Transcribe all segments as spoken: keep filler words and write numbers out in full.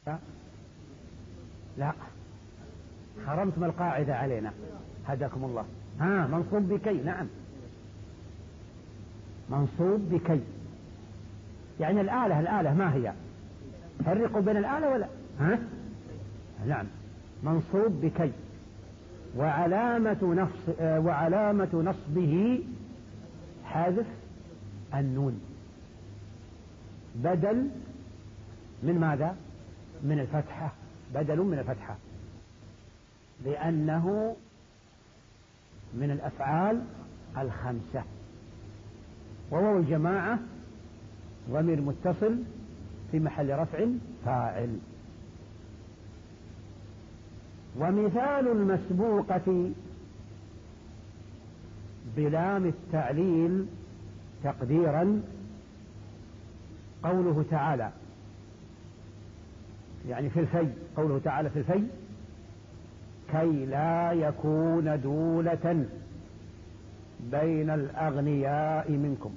لا، حرمتم القاعدة علينا هداكم الله. ها منصوب بكي، نعم منصوب بكي، يعني الآلة الآلة ما هي؟ فرقوا بين الآلة ولا ها؟ نعم منصوب بكي، وعلامة نص وعلامة نصبه حذف النون بدل من ماذا؟ من الفتحة، بدل من الفتحة، لأنه من الأفعال الخمسة. وهو الجماعة ضمير متصل في محل رفع فاعل. ومثال المسبوقة بلام التعليل تقديرا قوله تعالى، يعني في الفي، قوله تعالى في الفي كي لا يكون دولة بين الأغنياء منكم.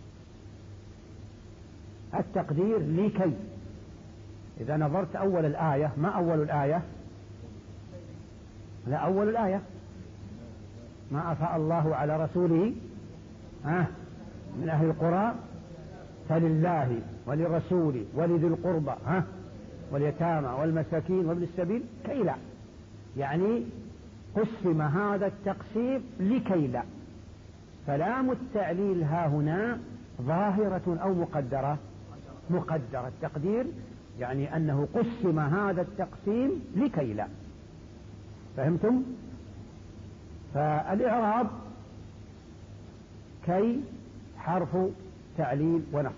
التقدير لكي. إذا نظرت أول الآية، ما أول الآية؟ لا، أول الآية ما أفاء الله على رسوله ها من أهل القرى فلله وللرسول ولذي القربى ها واليتامى والمساكين وابن السبيل كي لا، يعني قسم هذا التقسيم لكي لا. فلام التعليل ها هنا ظاهرة أو مقدرة؟ مقدرة. التقدير يعني أنه قسم هذا التقسيم لكي لا. فهمتم؟ فالإعراب كي حرف تعليل ونصب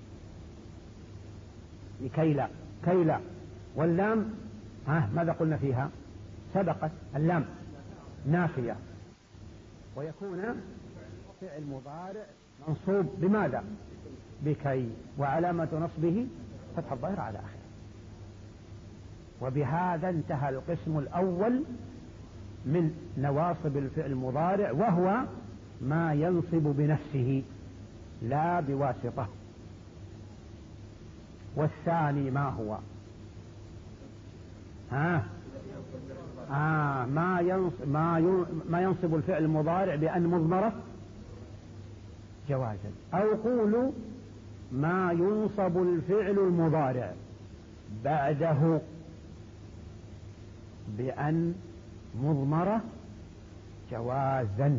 لكي لا، كي لا. واللام ها ماذا قلنا فيها؟ سبقت اللام نافية، ويكون فعل مضارع منصوب بماذا؟ بكي، وعلامة نصبه فتح الظاهر على آخره. وبهذا انتهى القسم الأول من نواصب الفعل المضارع، وهو ما ينصب بنفسه لا بواسطة. والثاني ما هو؟ ها آه ما ينصب ما ما ينصب الفعل المضارع بأن مضمرة جوازا، أو قولوا ما ينصب الفعل المضارع بعده بأن مضمرة جوازا.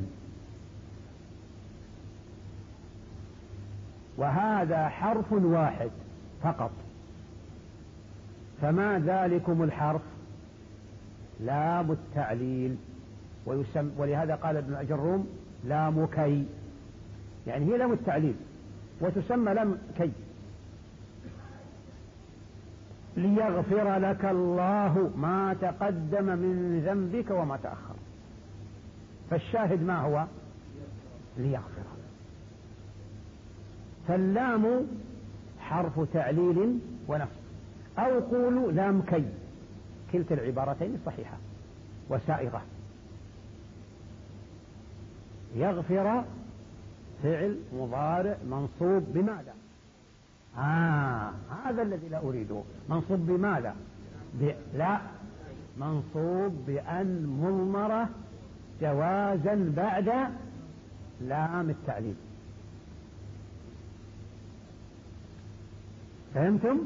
وهذا حرف واحد فقط. فما ذلكم الحرف؟ لام التعليل، ويسمى، ولهذا قال ابن أجروم لام كي، يعني هي لام التعليل وتسمى لام كي. ليغفر لك الله ما تقدم من ذنبك وما تأخر. فالشاهد ما هو؟ ليغفر. فاللام حرف تعليل ونصب، أو قولوا لام كي، كلتا العبارتين صحيحة وسائغة. يغفر فعل مضارع منصوب بماذا؟ آه هذا الذي لا أريده. منصوب بماذا؟ ب... لا، منصوب بأن مضمرة جوازا بعد لام التعليل. فهمتم؟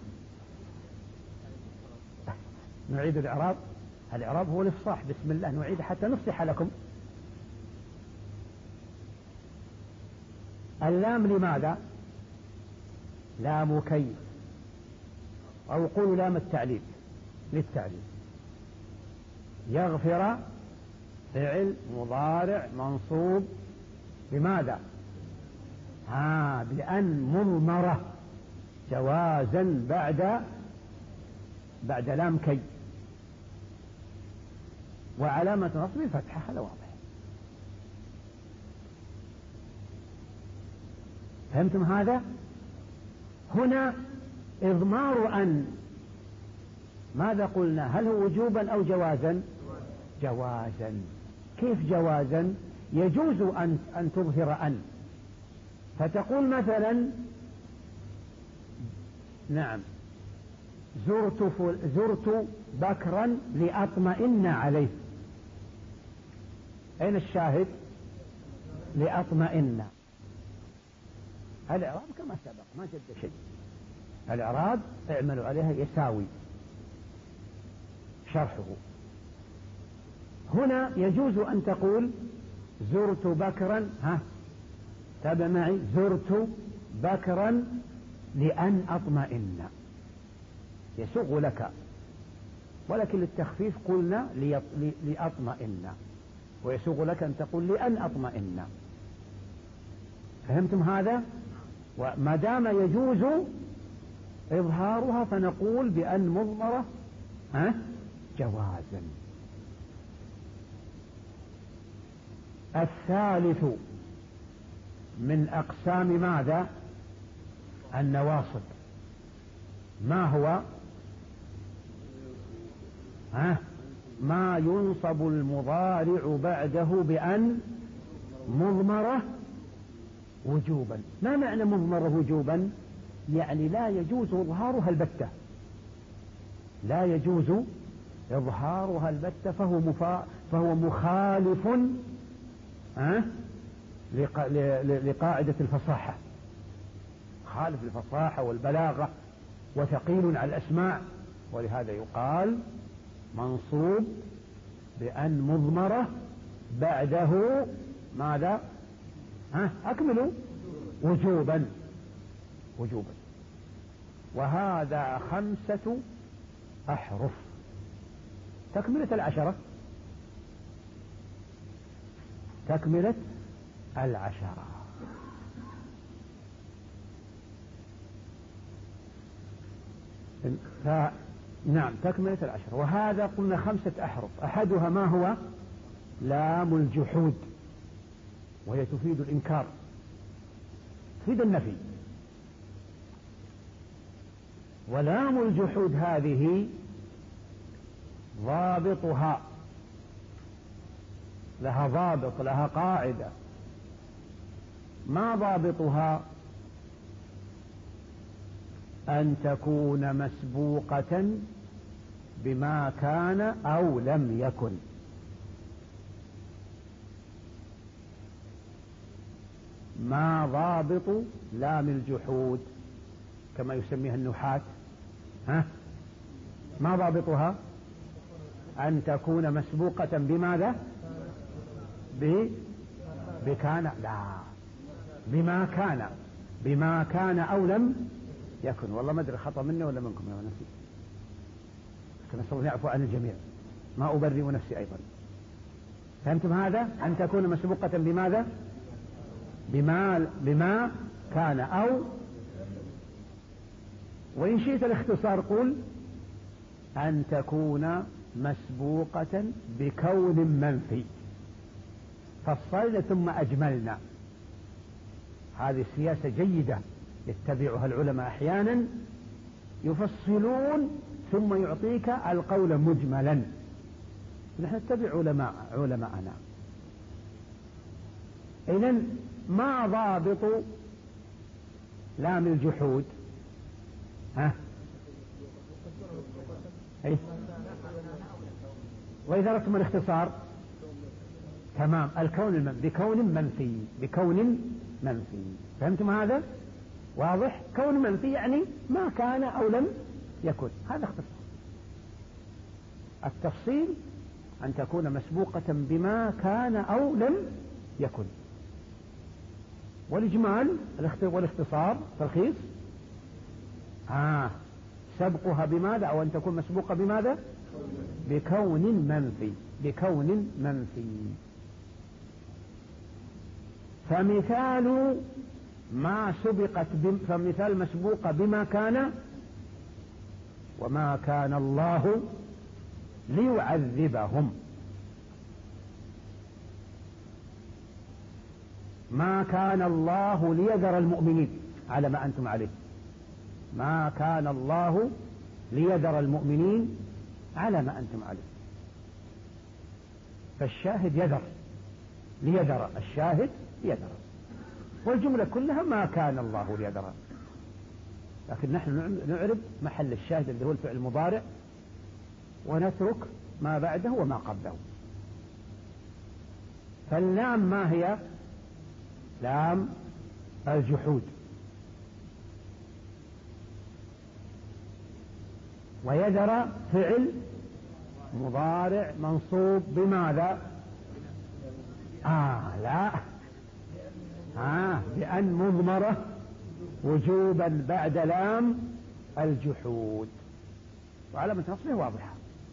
نعيد الإعراب. الإعراب هو الإفصاح، بسم الله نعيد حتى نفصح لكم. اللام لماذا؟ لام كي، أو قولوا لام التعليل للتعليل. يغفر فعل مضارع منصوب بماذا؟ ها بأن مضمرة جوازا بعد بعد لام كي، وعلامة نصب الفتحة. هذا واضح. فهمتم هذا؟ هنا إضمار أن، ماذا قلنا؟ هل هو وجوبا أو جوازا؟ جوازا. كيف جوازا؟ يجوز أن أن تظهر أن، فتقول مثلا نعم زرت, فل... زرت بكرا لأطمئن عليه. أين الشاهد؟ لأطمئن. الإعراب كما سبق ما جد شيء. الإعراب اعملوا عليها يساوي شرحه. هنا يجوز أن تقول زرت بكرا، ها تابع معي، زرت بكرا لأن أطمئن، يسوغ لك، ولكن للتخفيف قلنا لأطمئن، ويسوغ لك أن تقول لأن أطمئن. فهمتم هذا؟ وما دام يجوز إظهارها فنقول بأن مضمرة ها جوازا. الثالث من أقسام ماذا؟ النواصب. ما هو؟ ها ما ينصب المضارع بعده بأن مضمرة وجوبا. ما معنى مضمرة وجوبا؟ يعني لا يجوز إظهارها البتة، لا يجوز إظهارها البتة، فهو, مفا... فهو مخالف أه؟ لق... لقاعدة الفصاحة، خالف الفصاحة والبلاغة وثقيل على الأسماع، ولهذا يقال منصوب بأن مضمرة بعده ماذا؟ ها أكملوا وجوبا وجوبا. وهذا خمسة أحرف. تكملة العشرة، تكملة العشرة. ف... نعم تكملة العشرة. وهذا قلنا خمسة أحرف. أحدها ما هو؟ لام الجحود، وهي تفيد الإنكار، تفيد النفي. ولام الجحود هذه ضابطها، لها ضابط، لها قاعدة. ما ضابطها؟ أن تكون مسبوقة بما كان أو لم يكن. ما ضابط لام الجحود كما يسميها النحاة؟ ها ما ضابطها؟ أن تكون مسبوقة بماذا؟ ب... بكان، لا، بما كان، بما كان أو لم يكن. والله ما أدري خطأ مني ولا منكم يا نفسي، لكن نسأل الله يعفو عن الجميع، ما أبرئ نفسي أيضا. فهمتم هذا؟ أن تكون مسبوقة بماذا؟ بما, بما كان أو، وإن شئت الاختصار قل أن تكون مسبوقة بكون منفي. فصلنا ثم أجملنا. هذه سياسة جيدة يتبعها العلماء أحيانا، يفصلون ثم يعطيك القول مجملا. نحن نتبع علماء علماءنا. إذن ما ضابط لام الجحود؟ ها أي. وإذا رأيتم الاختصار تمام، الكون المنفي، بكون منفي، بكون منفي. فهمتم هذا؟ واضح؟ كون منفي يعني ما كان أو لم يكن، هذا اختصار. التفصيل أن تكون مسبوقة بما كان أو لم يكن. والإجمال والاختصار تلخيص آه سبقها بماذا؟ أو أن تكون مسبوقة بماذا؟ بكون منفي، بكون منفي. فمثال ما سبقت بم... فمثال مسبوقة بما كان: وما كان الله ليعذبهم. ما كان الله ليذر المؤمنين على ما أنتم عليه. ما كان الله ليذر المؤمنين على ما أنتم عليه. فالشاهد يذر، ليذر، الشاهد يذر، والجملة كلها ما كان الله ليذر. لكن نحن نعرب محل الشاهد اللي هو الفعل المضارع، ونترك ما بعده وما قبله. فاللام ما هي؟ لام الجحود. ويذر فعل مضارع منصوب بماذا؟ آه لا آه بأن مضمرة وجوبا بعد لام الجحود، وعلامة نصبه واضحة.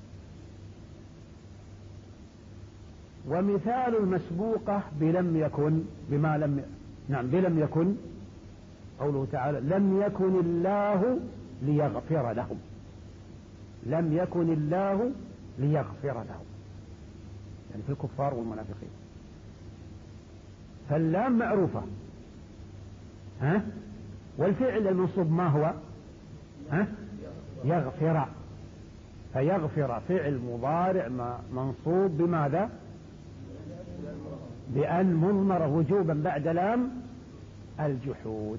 ومثال المسبوقة بلم يكن، بما لم ي... نعم بلم يكن، قوله تعالى لم يكن الله ليغفر لهم، لم يكن الله ليغفر لهم، يعني في الكفار والمنافقين. فاللام معروفة، ها؟ والفعل المنصوب ما هو؟ ها؟ يغفر. فيغفر فعل مضارع منصوب بماذا؟ بأن مضمر وجوبا بعد لام الجحود.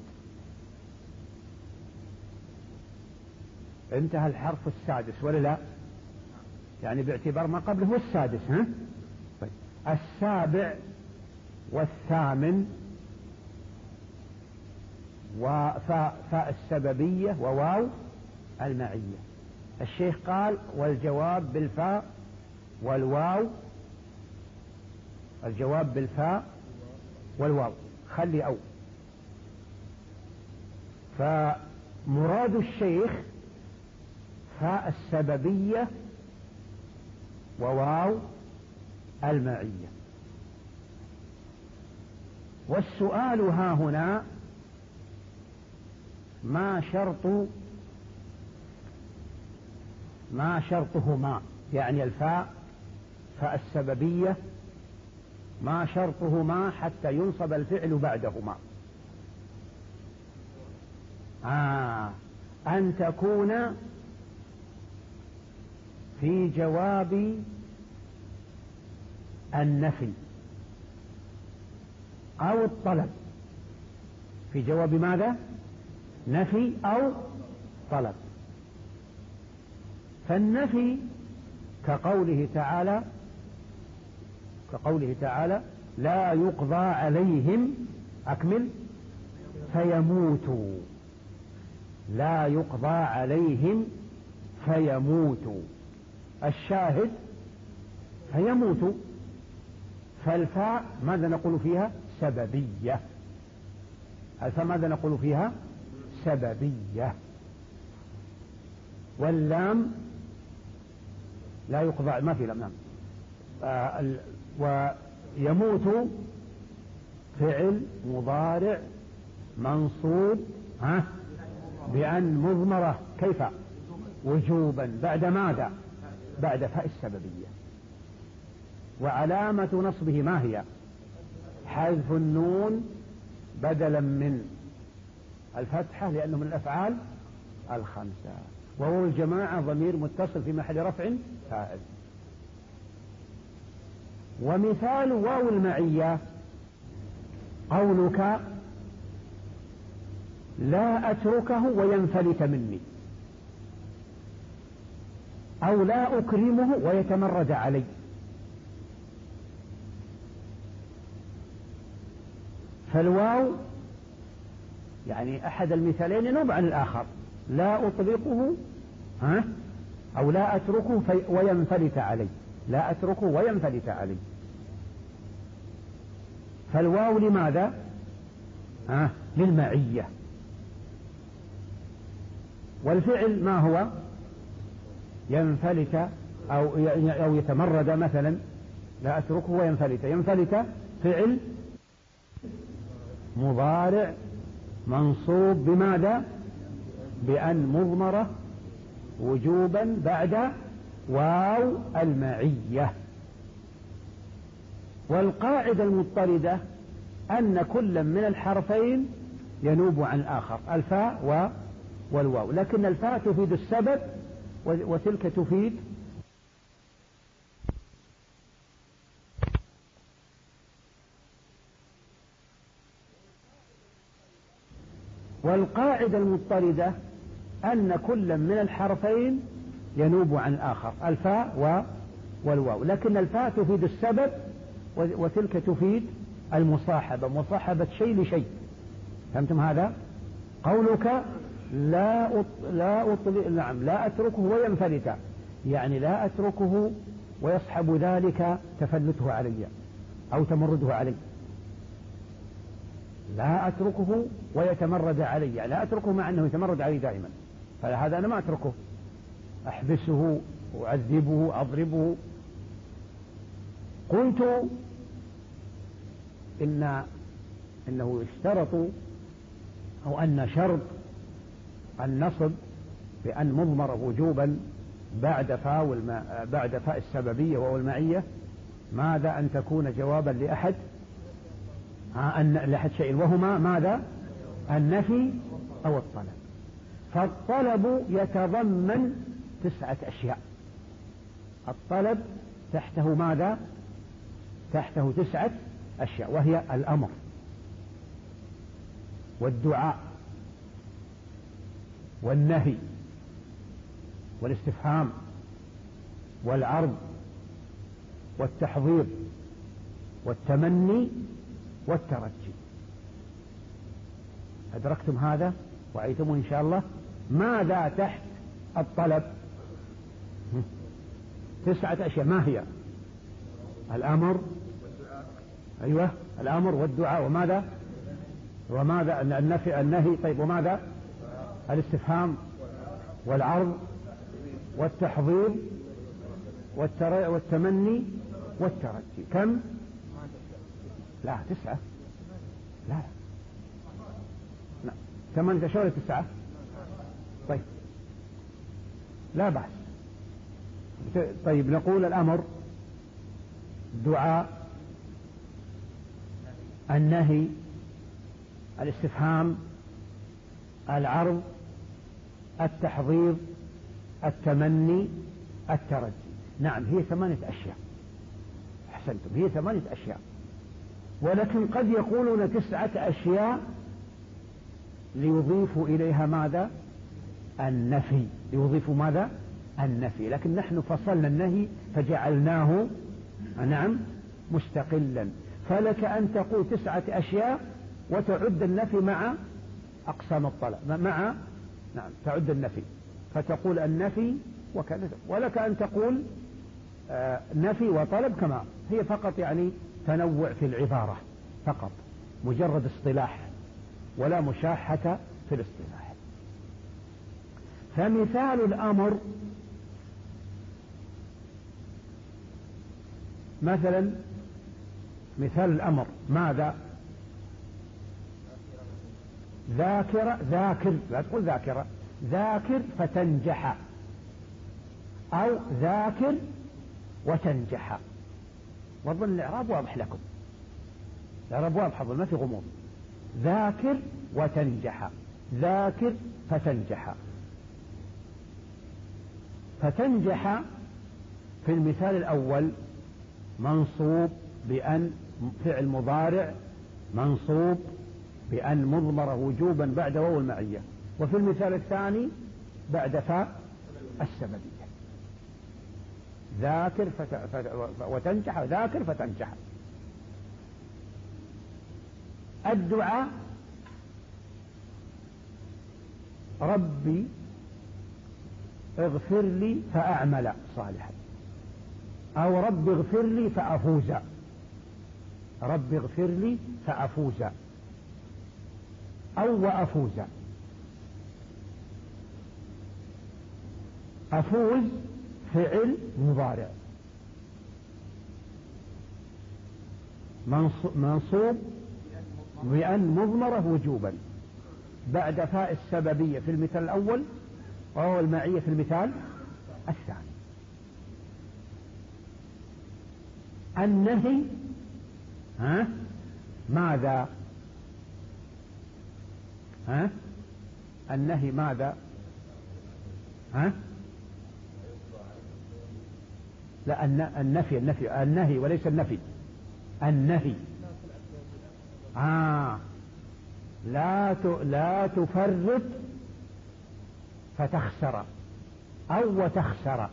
انتهى الحرف السادس ولا لا؟ يعني باعتبار ما قبله هو السادس. ها؟ طيب. السابع والثامن وفاء فاء السببية وواو المعية. الشيخ قال والجواب بالفاء والواو، الجواب بالفاء والواو، خلي أو. فمراد الشيخ فاء السببية وواو المعية. والسؤال ها هنا ما شرط ما شرطهما، يعني الفاء فاء السببية ما شرطهما حتى ينصب الفعل بعدهما؟ آه أن تكون في جواب النفي أو الطلب. في جواب ماذا؟ نفي أو طلب. فالنفي كقوله تعالى كقوله تعالى لا يقضى عليهم، أكمل، فيموتوا، لا يقضى عليهم فيموتوا. الشاهد فيموتوا، فالفاء ماذا نقول فيها؟ سببية. الفاء ماذا نقول فيها؟ سببية. واللام لا يقضى، ما في لام، نعم. آه ويموت فعل مضارع منصوب ها بأن مضمرة، كيف؟ وجوبا بعد ماذا؟ بعد فاء السببية. وعلامة نصبه ما هي؟ حذف النون بدلا من الفتحة، لأنه من الأفعال الخمسة. وهو الجماعة ضمير متصل في محل رفع فاعل. ومثال واو المعية قولك لا أتركه وينفلت مني، أو لا أكرمه ويتمرد علي. فالواو يعني أحد المثالين ينوب عن الآخر، لا أطلقه ها أو لا أتركه وينفلت علي، لا أتركه وينفلت علي. فالواو لماذا؟ ها للمعية. والفعل ما هو؟ ينفلت أو أو يتمرد مثلا، لا أتركه وينفلت. ينفلت فعل مضارع منصوب بماذا؟ بأن مضمرة وجوبا بعد واو المعية. والقاعدة المضطردة أن كل من الحرفين ينوب عن الآخر، الفاء والواو، لكن الفاء تفيد السبب وتلك تفيد والقاعدة المضطردة أن كل من الحرفين ينوب عن الآخر، الفاء والواو، لكن الفاء تفيد السبب وتلك تفيد المصاحبة، مصاحبة شيء لشيء. فهمتم هذا؟ قولك لا أط... لا أطل... نعم لا أتركه وينفلت، يعني لا أتركه ويصحب ذلك تفلته علي أو تمرده علي. لا أتركه ويتمرد علي، لا أتركه مع أنه يتمرد علي دائما، فهذا أنا ما أتركه، أحبسه أعذبه أضربه. قلت إن إنه يشترط أو أن شرط النصب بأن مضمر وجوبا بعد فاء والما بعد فاء السببية وهو المعية، ماذا؟ أن تكون جوابا لأحد أن لأحد شيء، وهما ماذا؟ النفي أو الطلب. فالطلب يتضمن تسعة أشياء. الطلب تحته ماذا؟ تحته تسعة أشياء، وهي الأمر والدعاء والنهي والاستفهام والعرض والتحضير والتمني والترجي. أدركتم هذا وعيتم إن شاء الله؟ ماذا تحت الطلب؟ تسعة أشياء. ما هي؟ الأمر، أيوة الأمر والدعاء، وماذا وماذا النفي النهي، طيب وماذا؟ الاستفهام والعرض والتحضير والتمني والترجي. كم؟ لا تسعة. لا لا ثمانية أشياء ولا تسعة؟ طيب لا بأس. طيب نقول الأمر، الدعاء، النهي، الاستفهام، العرض، التحضير، التمني، الترجي. نعم هي ثمانية أشياء. أحسنتم، هي ثمانية أشياء، ولكن قد يقولون تسعة أشياء ليضيفوا إليها ماذا؟ النفي. ليضيفوا ماذا؟ النفي. لكن نحن فصلنا النهي فجعلناه نعم مستقلا. فلك أن تقول تسعة أشياء وتعد النفي مع أقسام الطلب، مع نعم تعد النفي فتقول النفي وكذا، ولك أن تقول آه نفي وطلب كما هي، فقط يعني تنوع في العبارة فقط، مجرد اصطلاح ولا مشاحة في الاصطلاح. فمثال الأمر مثلا، مثال الأمر ماذا؟ ذاكرة، ذاكر، لا تقول ذاكرة، ذاكر فتنجح، أو ذاكر وتنجح. وظن الإعراب واضح لكم، الإعراب واضح ما في غموض. ذاكر وتنجح، ذاكر فتنجح. فتنجح في المثال الأول منصوب بأن، فعل مضارع منصوب بأن مضمر وجوبا بعد واو المعية. وفي المثال الثاني بعد فاء السببية. ذاكر فت... فت... وتنجح، ذاكر فتنجح. الدعاء ربي اغفر لي فأعمل صالحا، أو ربي اغفر لي فأفوز، ربي اغفر لي فأفوز، أو وأفوز. أفوز فعل مضارع منصوب بأن مضمرة وجوبا بعد فاء السببية في المثال الأول، وهو المعية في المثال الثاني. النهي ها ماذا؟ ها النهي ماذا؟ ها لا النفي، النفي النهي وليس النفي. النهي آه لا لا تفرط فتخسر أو وتخسر.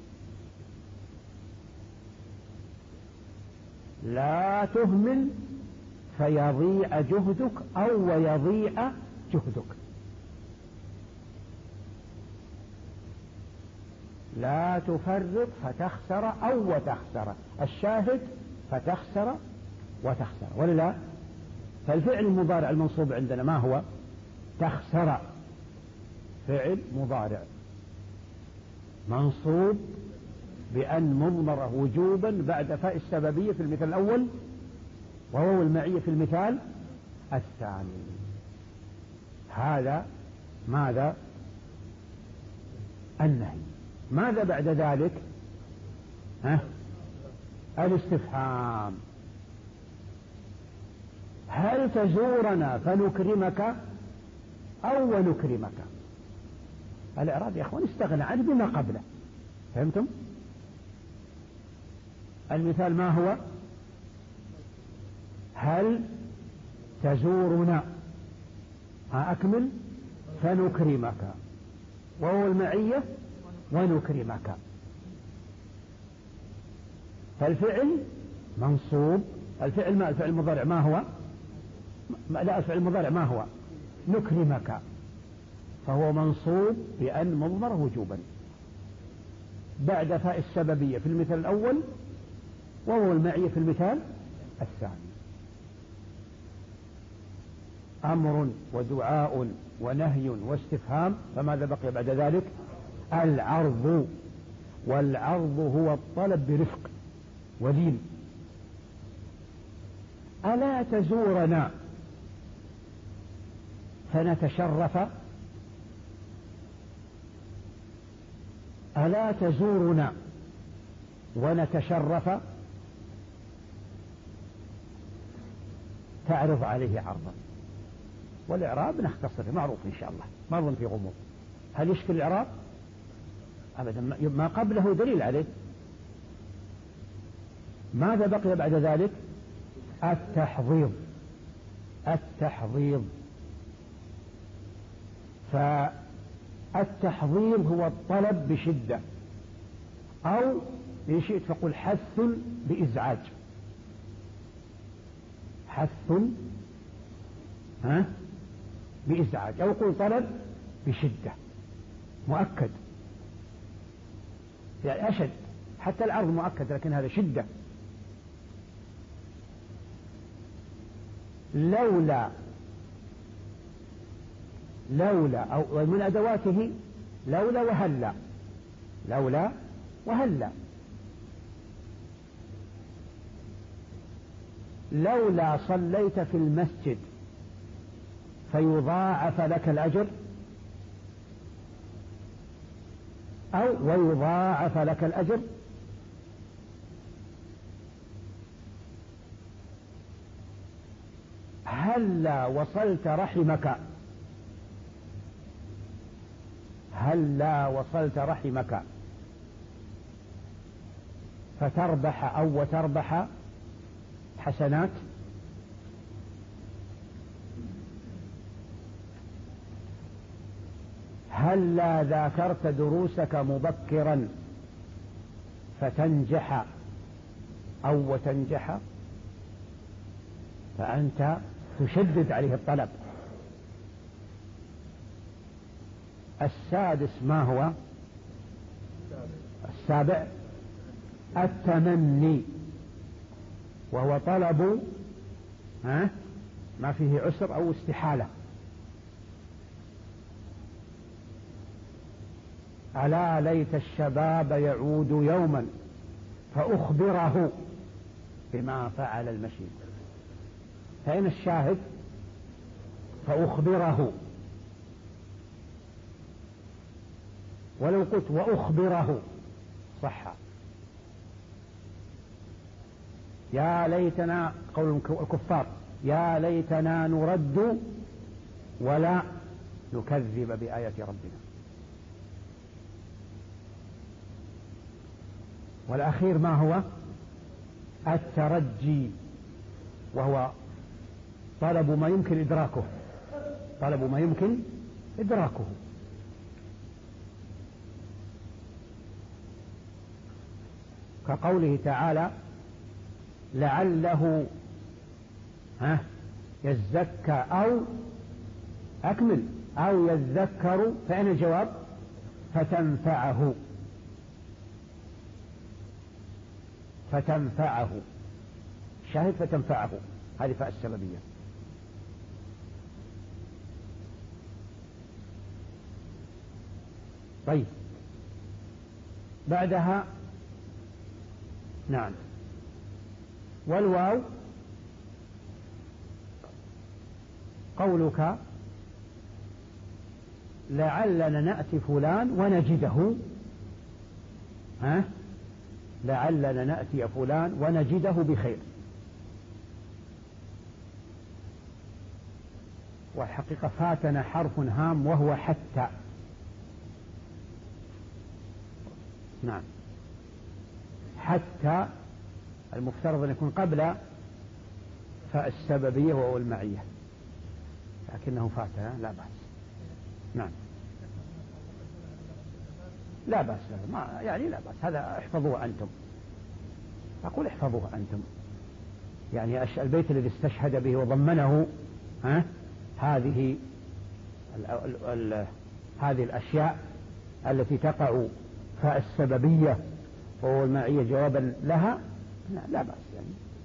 لا تهمل فيضيع جهدك أو ويضيع جهدك. لا تفرط فتخسر أو وتخسر. الشاهد فتخسر وتخسر ولا لا؟ فالفعل المضارع المنصوب عندنا ما هو؟ تخسر، فعل مضارع منصوب بأن مضمرة وجوبا بعد فاء السببية في المثال الأول وهو المعية في المثال الثاني. هذا ماذا؟ النهي. ماذا بعد ذلك؟ ها؟ الاستفهام. هل تزورنا فنكرمك أو ونكرمك؟ الإعراب يا أخوان استغنى عنه بما قبله. فهمتم؟ المثال ما هو؟ هل تزورنا، ها أكمل، فنكرمك، وهو المعية ونكرمك. فالفعل منصوب. الفعل ما الفعل المضارع ما هو؟ لا، الفعل المضارع ما هو؟ نكرمك، فهو منصوب بأن مضمر وجوبا بعد فاء السببية في المثال الأول وهو المعية في المثال الثاني. أمر ودعاء ونهي واستفهام. فماذا بقي بعد ذلك؟ العرض. والعرض هو الطلب برفق ولين. ألا تزورنا فنتشرف؟ ألا تزورنا ونتشرف؟ تعرض عليه عرضا. والإعراب نختصر معروف إن شاء الله، ما ظن في غموض. هل يشكل الإعراب؟ أبدا، ما قبله دليل عليه. ماذا بقي بعد ذلك؟ التحضيض. التحضيض. فالتحضيض هو الطلب بشدة، أو إن شئت فقل حث بإزعاج. حث ها بإزعاج، أو قل طلب بشدة مؤكد، يعني أشد. حتى العرض مؤكد لكن هذا شدة. لولا لولا أو من أدواته لولا وهلا. لولا وهلا. لولا صليت في المسجد فيضاعف لك الأجر، أو ويضاعف لك الأجر. هلا وصلت رحمك. هلا وصلت رحمك فتربح أو وتربح حسنات. هلا ذاكرت دروسك مبكرا فتنجح أو وتنجح. فأنت تشدد عليه الطلب. السادس ما هو؟ السابع التمني، وهو طلب ها ما فيه عسر أو استحالة. ألا ليت الشباب يعود يوما فأخبره بما فعل المشيب. فإن الشاهد فأخبره. ولو قلت وأخبره صح. يا ليتنا، قول الكفار، يا ليتنا نرد ولا نكذب بآيات ربنا. والأخير ما هو؟ الترجي، وهو طلب ما يمكن إدراكه طلب ما يمكن إدراكه. كقوله تعالى لعله ها يزكى أو أكمل أو يذكر، فأين الجواب؟ فتنفعه، فتنفعه شاهد فتنفعه، هذه فاء السببية. طيب بعدها نعم والواو قولك لعلنا نأتي فلان ونجده، ها لعلنا نأتي فلان ونجده بخير. والحقيقة فاتنا حرف هام وهو حتى. نعم حتى المفترض أن يكون قبل فاء السببية وهو المعية، لكنه فاتنا لا بأس. نعم لا بأس، ما يعني لا بأس، هذا احفظوه أنتم، أقول احفظوه أنتم، يعني البيت الذي استشهد به وضمنه ها هذه ال ال ال هذه الأشياء التي تقع فاء السببية وهو المعية جوابا لها، لا, لا بأس يعني.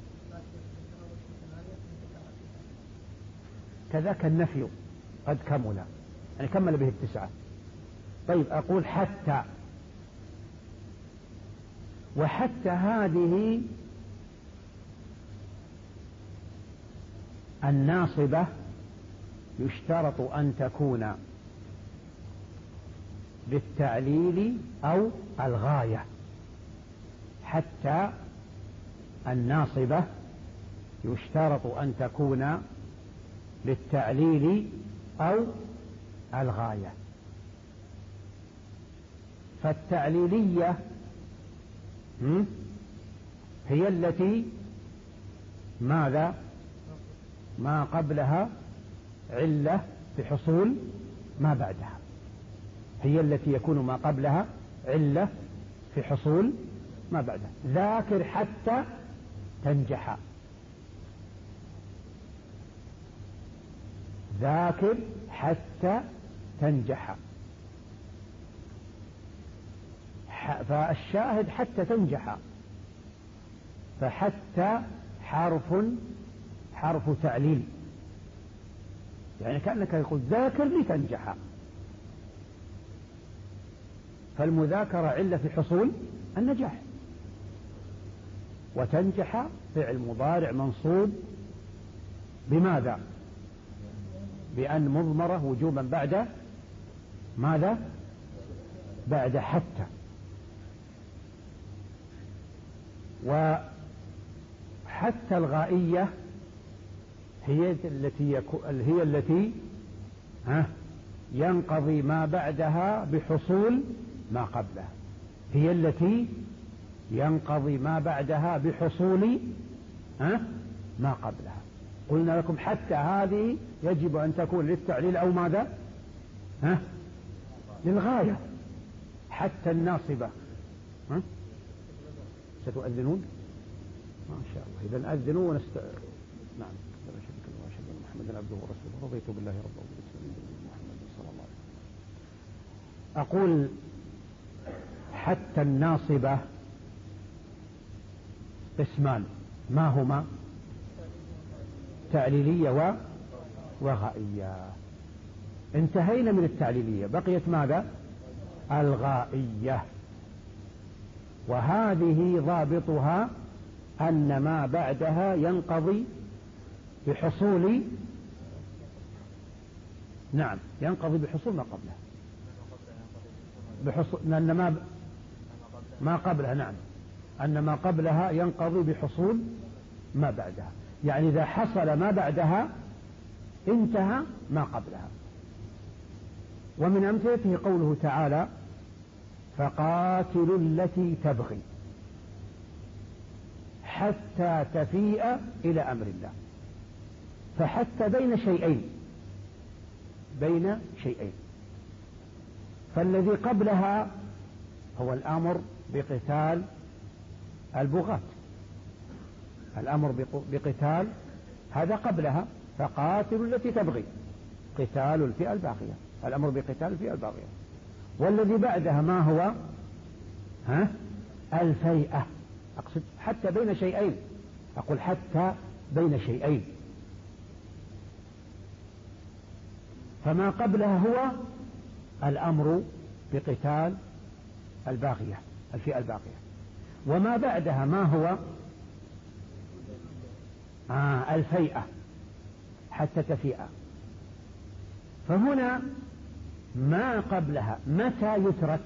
كذاك النفي قد كمل، يعني كمل به التسعة. طيب أقول حتى، وحتى هذه الناصبة يشترط أن تكون للتعليل أو الغاية. حتى الناصبة يشترط أن تكون للتعليل أو الغاية. فالتعليلية هي التي ماذا ما قبلها علة بحصول ما بعدها، هي التي يكون ما قبلها علة في حصول ما بعدها. ذاكر حتى تنجح، ذاكر حتى تنجح، فالشاهد حتى تنجح، فحتى حرف حرف تعليل، يعني كأنك يقول ذاكر لتنجح. فالمذاكرة علة في حصول النجاح، وتنجح فعل مضارع منصوب بماذا؟ بأن مضمرة وجوبا بعد ماذا؟ بعد حتى. وحتى الغائية هي التي يكو هي التي ها ينقضي ما بعدها بحصول ما قبلها، هي التي ينقضي ما بعدها بحصول ها ما قبلها. قلنا لكم حتى هذه يجب أن تكون للتعليل أو ماذا ها للغاية. حتى الناصبة ها ستؤذنون ما شاء الله، إذا أذنوا ونست نعم. وأشهد أن محمدا عبده ورسوله، رضيت بالله ربا وبالإسلام محمد صلى الله عليه وسلم. أقول حتى الناصبة قسمان، ما هما؟ تعليلية وغائية. انتهينا من التعليلية، بقيت ماذا؟ الغائية، وهذه ضابطها أن ما بعدها ينقضي بحصول نعم ينقضي بحصول ما قبلها، بحصول أن ما ما قبلها نعم أن ما قبلها ينقضي بحصول ما بعدها، يعني إذا حصل ما بعدها انتهى ما قبلها. ومن أمثلته قوله تعالى فقاتلوا التي تبغي حتى تفيء إلى أمر الله. فحتى بين شيئين، بين شيئين. فالذي قبلها هو الأمر بقتال البغاة، الأمر بقتال هذا قبلها، فقاتلوا التي تبغي، قتال الفئة الباغية، الأمر بقتال الفئة الباغية. والذي بعدها ما هو؟ ها؟ الفيئة. أقصد حتى بين شيئين، أقول حتى بين شيئين. فما قبلها هو الأمر بقتال الباغية، الفئة الباغية. وما بعدها ما هو؟ آه الفيئة، حتى تفيء. فهنا ما قبلها متى يترك؟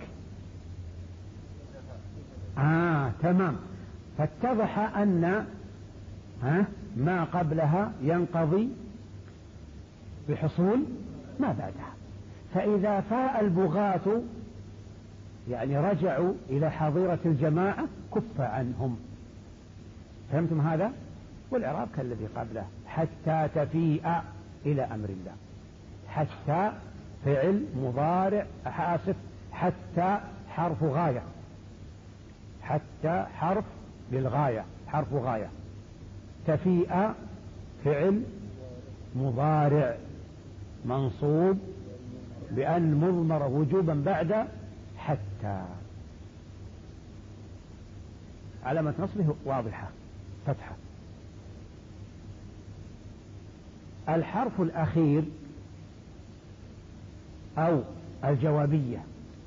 آه تمام. فاتضح أن ها ما قبلها ينقضي بحصول ما بعدها. فإذا فاء البغاة يعني رجعوا إلى حظيرة الجماعة كف عنهم. فهمتم هذا؟ والإعراب كالذي قبله، حتى تفيء إلى أمر الله. حتى فعل مضارع، حاسف، حتى حرف غاية، حتى حرف للغاية، حرف غاية. تفيء فعل مضارع منصوب بأن مضمر وجوبا بعد حتى، علامة نصبه واضحة فتحة. الحرف الأخير أو الجوابية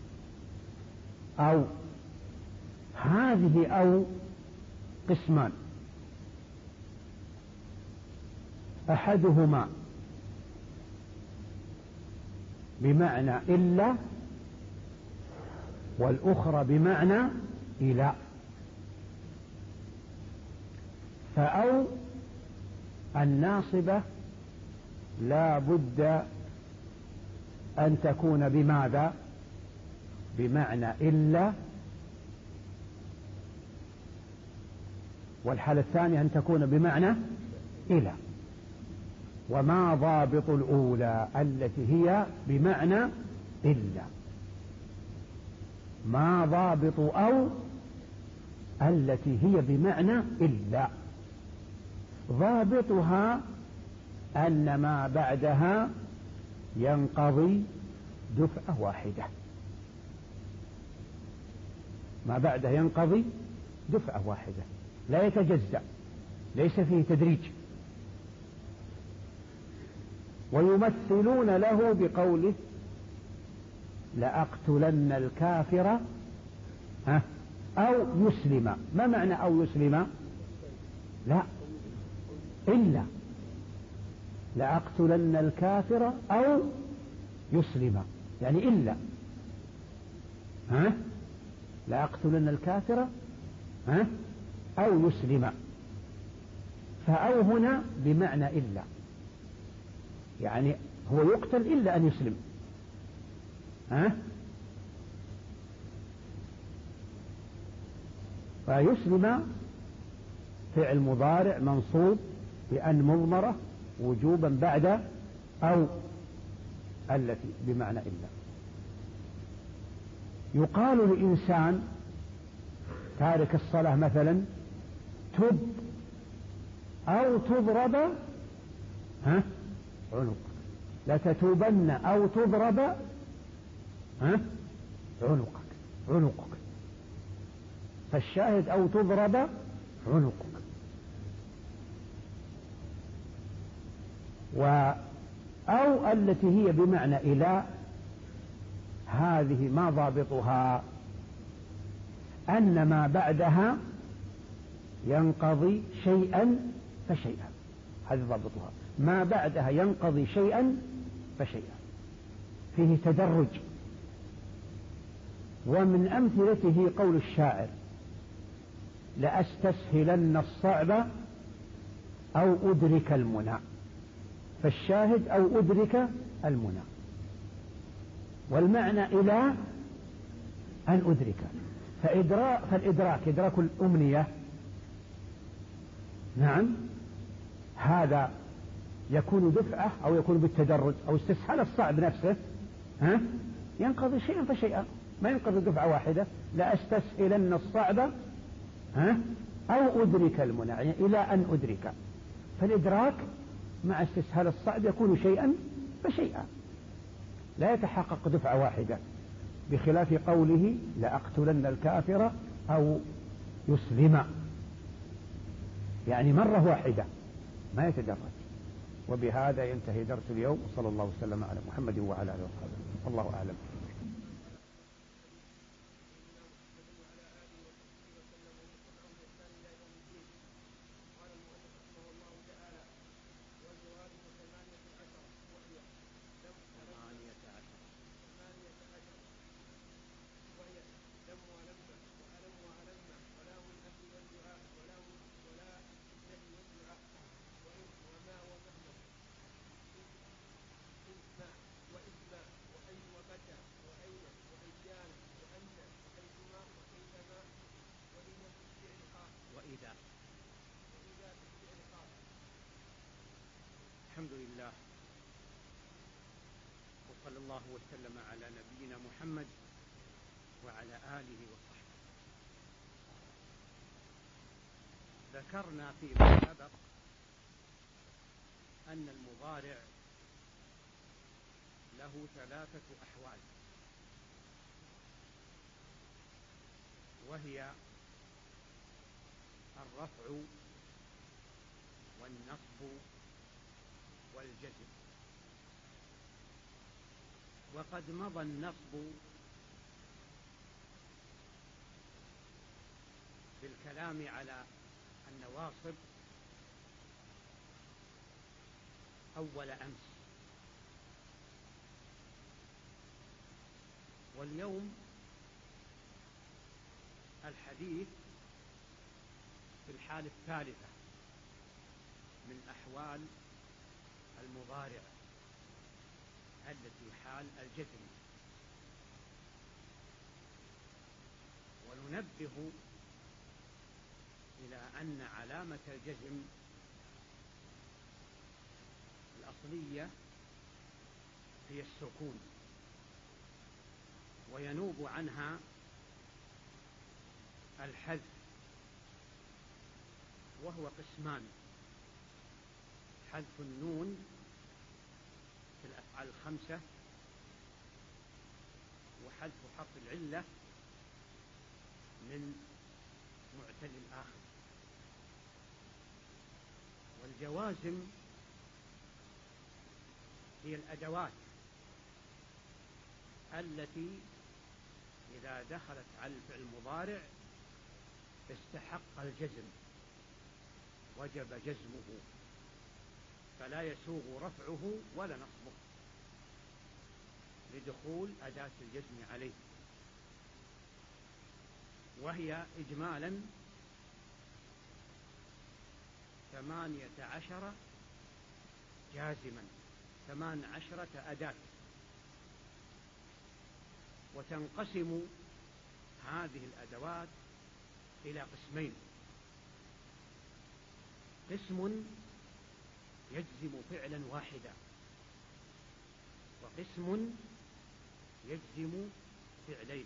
أو هذه أو قسمان، أحدهما بمعنى إلا، والأخرى بمعنى إلى. فأو الناصبة لا بد أن تكون بماذا؟ بمعنى إلا. والحالة الثانية أن تكون بمعنى إلى. وما ضابط الأولى التي هي بمعنى إلا؟ ما ضابط أو التي هي بمعنى إلا؟ ضابطها أن ما بعدها ينقضي دفعة واحدة، ما بعدها ينقضي دفعة واحدة، لا يتجزأ، ليس فيه تدريج. ويمثلون له بقوله لأقتلن الكافر أو يسلم. ما معنى أو يسلم؟ لا، إلا لأقتلن الكافر أو يسلم، يعني إلا ها لأقتلن الكافر ها أو يسلم. فأو هنا بمعنى إلا، يعني هو يقتل إلا أن يسلم. ها فيسلم فعل مضارع منصوب بأن مضمرة وجوبا بعد أو التي بمعنى إلا. يقال لإنسان تارك الصلاة مثلا تب أو تضرب ها عنق، لتتوبن أو تضرب ها عنقك عنقك. فالشاهد أو تضرب عنقك. و أو التي هي بمعنى إلى، هذه ما ضابطها؟ أن ما بعدها ينقضي شيئا فشيئا، هذه ضابطها. ما بعدها ينقضي شيئا فشيئا، فيه تدرج. ومن أمثلته قول الشاعر لأستسهلن الصعب أو أدرك المنى. فالشاهد أو أدرك المنى، والمعنى إلى أن أدرك. فإدراك فالإدراك إدراك الأمنية، نعم، هذا يكون دفعة أو يكون بالتدرج أو استسهال الصعب نفسه، ها ينقضي شيئا فشيئا، ما ينقضي دفعة واحدة. لا أستسهلن الصعب ها أو أدرك المنى، يعني إلى أن أدرك. فالإدراك مع استسهال الصعب يكون شيئا فشيئا، لا يتحقق دفعة واحدة، بخلاف قوله لأقتلن الكافر أو يسلم، يعني مرة واحدة ما يتدرج. وبهذا ينتهي درس اليوم، وصلى الله وسلم على محمد وعلى آله وصحبه، والله أعلم. الحمد لله، وصلى الله وسلم على نبينا محمد وعلى آله وصحبه. ذكرنا فيما سبق أن المضارع له ثلاثة أحوال، وهي الرفع والنصب والجزم. وقد مضى النصب بالكلام على النواصب أول أمس، واليوم الحديث في الحالة الثالثة من أحوال المضارع التي حال الجزم. وننبه إلى أن علامة الجزم الأصلية هي السكون، وينوب عنها الحذف، وهو قسمان: حذف النون في الأفعال الخمسة، وحذف حرف العلة من معتل الآخر. والجوازم هي الأدوات التي إذا دخلت على الفعل المضارع استحق الجزم، وجب جزمه، فلا يسوغ رفعه ولا نصبه لدخول أداة الجزم عليه. وهي إجمالا ثمانية عشر جازما، ثمان عشرة أداة. وتنقسم هذه الأدوات إلى قسمين: قسم يجزم فعلا واحدا، وقسم يجزم فعلين.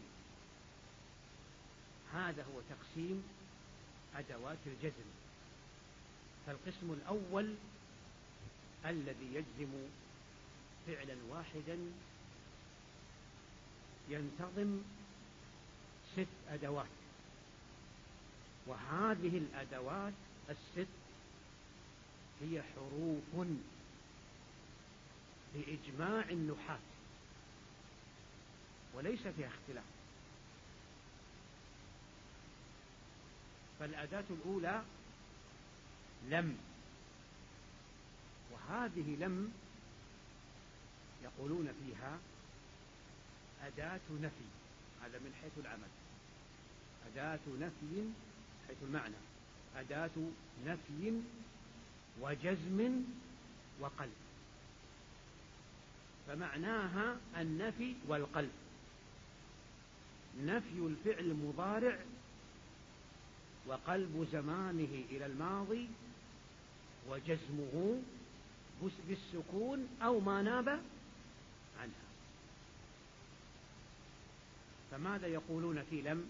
هذا هو تقسيم أدوات الجزم. فالقسم الأول الذي يجزم فعلا واحدا ينتظم ست أدوات، وهذه الأدوات الست هي حروف بإجماع النحاة، وليس فيها اختلاف. فالأداة الأولى لم، وهذه لم يقولون فيها أداة نفي، هذا من حيث العمل، أداة نفي حيث المعنى، أداة نفي وجزم وقلب، فمعناها النفي والقلب. نفي الفعل المضارع وقلب زمانه إلى الماضي، وجزمه بالسكون أو ما ناب عنها. فماذا يقولون في لم؟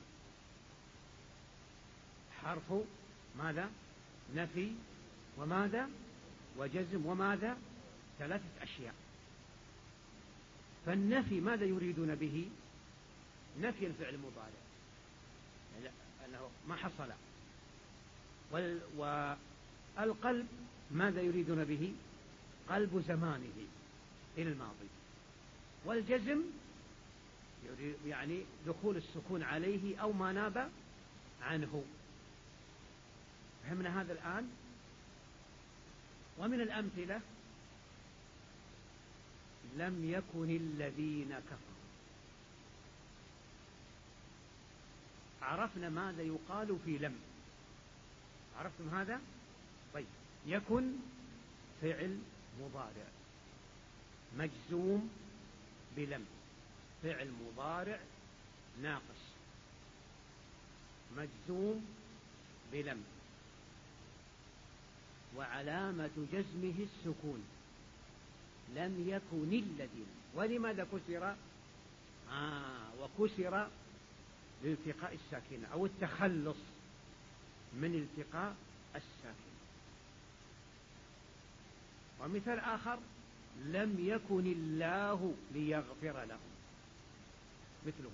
حرف ماذا؟ نفي وماذا؟ وجزم وماذا؟ ثلاثة أشياء. فالنفي ماذا يريدون به؟ نفي الفعل المضارع أنه ما حصل. والقلب ماذا يريدون به؟ قلب زمانه إلى الماضي. والجزم يعني دخول السكون عليه أو ما ناب عنه. فهمنا هذا الآن؟ ومن الأمثلة لم يكن الذين كفروا. عرفنا ماذا يقال في لم. عرفتم هذا؟ طيب، يكن فعل مضارع مجزوم بلم، فعل مضارع ناقص مجزوم بلم، وعلامة جزمه السكون. لم يكن الذين. ولماذا كسر؟ آه وكسر لالتقاء الساكنة أو التخلص من التقاء الساكنة. ومثال آخر لم يكن الله ليغفر لهم، مثله.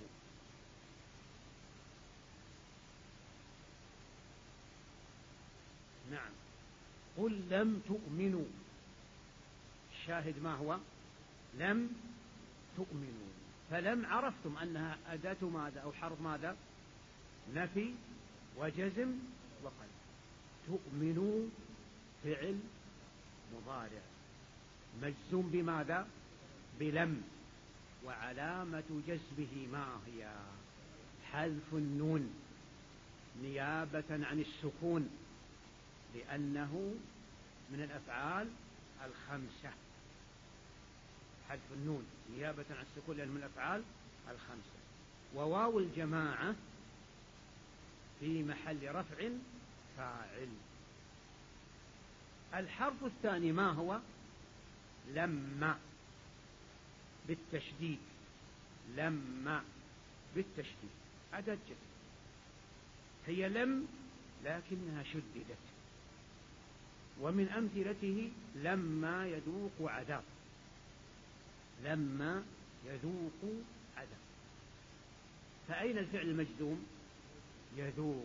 نعم. قل لم تؤمنوا. الشاهد ما هو؟ لم تؤمنوا. فلم عرفتم أنها أداة ماذا أو حرف ماذا؟ نفي وجزم وقلب. تؤمنوا فعل مضارع مجزوم بماذا؟ بلم، وعلامة جزمه ما هي؟ حذف النون نيابة عن السكون، لأنه من الأفعال الخمسة. حذف النون نيابة عن السكون لأنه من الأفعال الخمسة. وواو الجماعة في محل رفع فاعل. الحرف الثاني ما هو؟ لما بالتشديد. لما بالتشديد أداة جزم. هي لم لكنها شددت. ومن أمثلته لما يذوق عذاب. لما يذوق عذاب. فأين الفعل المجزوم؟ يذوق،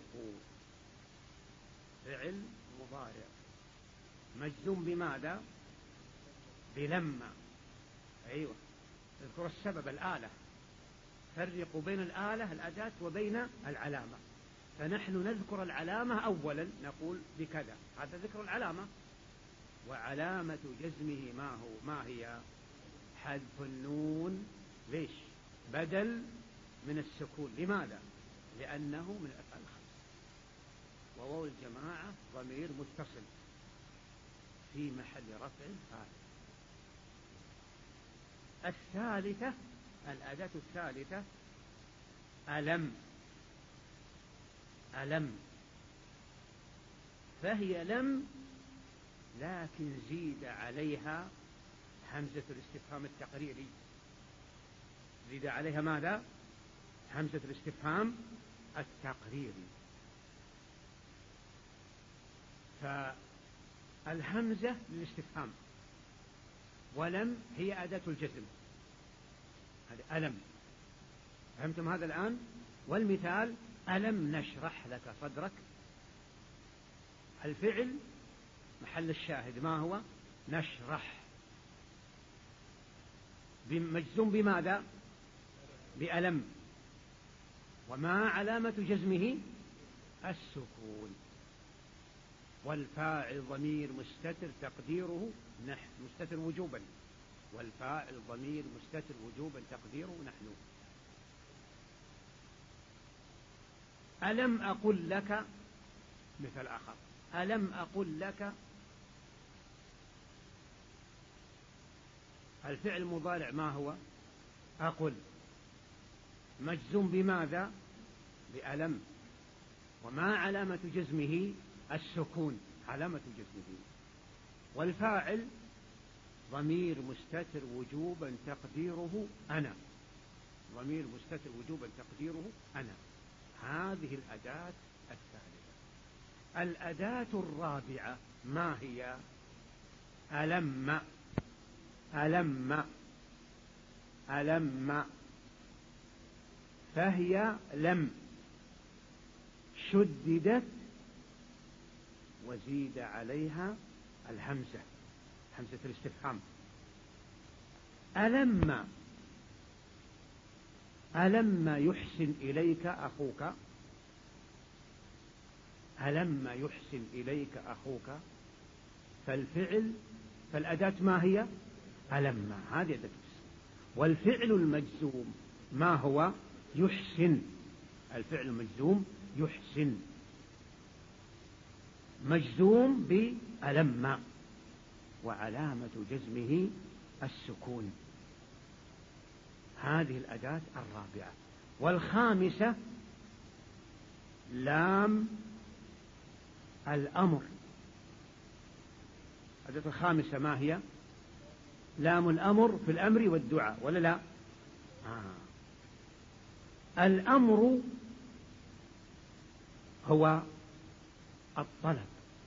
فعل مضارع مجزوم بماذا؟ بلما. أيوة، اذكر السبب الآلة. فرقوا بين الآلة الأداة وبين العلامة. فنحن نذكر العلامة أولا، نقول بكذا، هذا ذكر العلامة. وعلامة جزمه ما هو؟ ما هي؟ حذف النون. ليش؟ بدل من السكون. لماذا؟ لأنه من الأفعال الخمسة. وواو الجماعة ضمير متصل في محل رفع فاعل. الثالثة، الأداة الثالثة ألم. ألم فهي لم لكن زيد عليها همزة الاستفهام التقريري. زيد عليها ماذا؟ همزة الاستفهام التقريري. فالهمزة للاستفهام، ولم هي أداة الجزم. هذا ألم. فهمتم هذا الآن؟ والمثال ألم نشرح لك صدرك. الفعل محل الشاهد ما هو؟ نشرح. مجزوم بماذا؟ بألم. وما علامة جزمه؟ السكون. والفاعل ضمير مستتر تقديره نحن، مستتر وجوبا. والفاعل ضمير مستتر وجوبا تقديره نحن. ألم أقل لك. مثل آخر ألم أقل لك. الفعل المضارع ما هو؟ أقل مجزوم بماذا؟ بألم. وما علامة جزمه؟ السكون علامة جزمه. والفاعل ضمير مستتر وجوبا تقديره أنا، ضمير مستتر وجوبا تقديره أنا. هذه الأداة الثالثة. الأداة الرابعة ما هي؟ ألم. ألم ألم فهي لم شددت وزيد عليها الهمزة، همزة الاستفهام. ألم ألم يحسن إليك أخوك، ألم يحسن إليك أخوك، فالفعل فالأداة ما هي؟ ألم، هذه أداة. والفعل المجزوم ما هو؟ يحسن. الفعل المجزوم يحسن، مجزوم بألم، وعلامة جزمه السكون. هذه الأداة الرابعة. والخامسة لام الأمر. الأداة الخامسة ما هي؟ لام الأمر في الأمر والدعاء، ولا لا؟ آه. الأمر هو الطلب،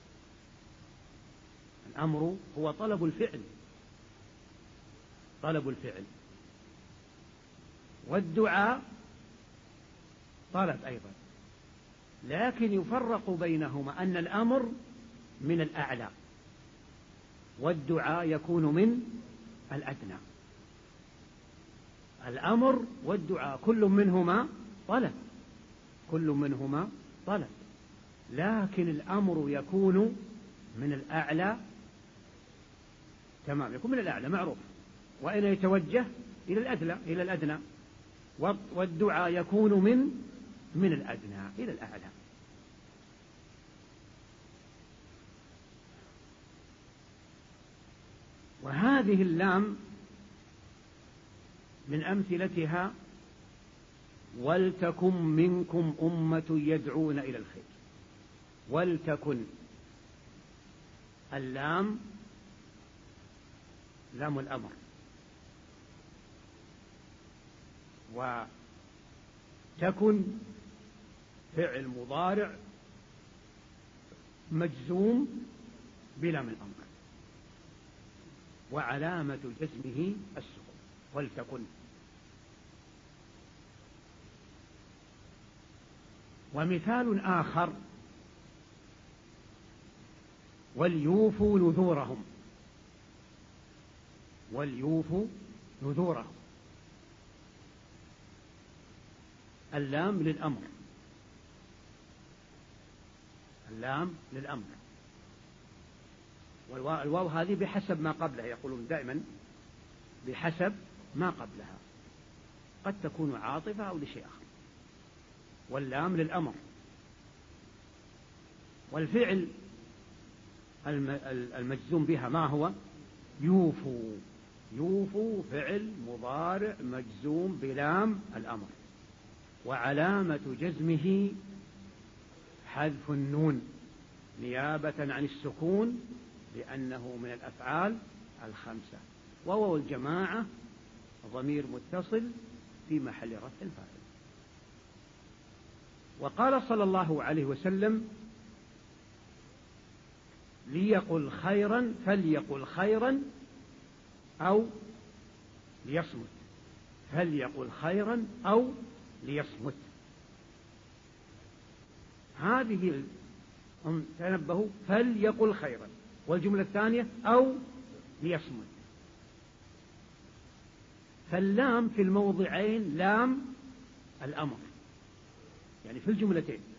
الأمر هو طلب الفعل، طلب الفعل. والدعاء طلب أيضا، لكن يفرق بينهما أن الأمر من الأعلى والدعاء يكون من الأدنى. الأمر والدعاء كل منهما طلب، كل منهما طلب، لكن الأمر يكون من الأعلى، تمام، يكون من الأعلى معروف، وأين يتوجه؟ إلى الأدنى، إلى الأدنى. والدعاء يكون من من الأدنى إلى الأعلى. وهذه اللام من أمثلتها ولتكن منكم أمة يدعون إلى الخير. ولتكن، اللام لام الأمر، وتكن فعل مضارع مجزوم بلام الأمر، وعلامة جزمه السكون. ولتكن. ومثال آخر وليوفوا نذورهم. وليوفوا نذورهم، اللام للأمر، اللام للأمر. والواو هذه بحسب ما قبلها، يقولون دائما بحسب ما قبلها، قد تكون عاطفة أو لشيء آخر. واللام للأمر. والفعل المجزوم بها ما هو؟ يوفوا. يوفوا فعل مضارع مجزوم بلام الأمر، وعلامة جزمه حذف النون نيابة عن السكون، لأنه من الأفعال الخمسة. وهو الجماعة ضمير متصل في محل رفع فاعل. وقال صلى الله عليه وسلم ليقل خيرا فليقل خيرا أو ليصمت، فليقل خيرا أو ليصمت. هذه تنبهوا، فليقل خيرا، والجملة الثانية أو ليصمت. فاللام في الموضعين لام الأمر، يعني في الجملتين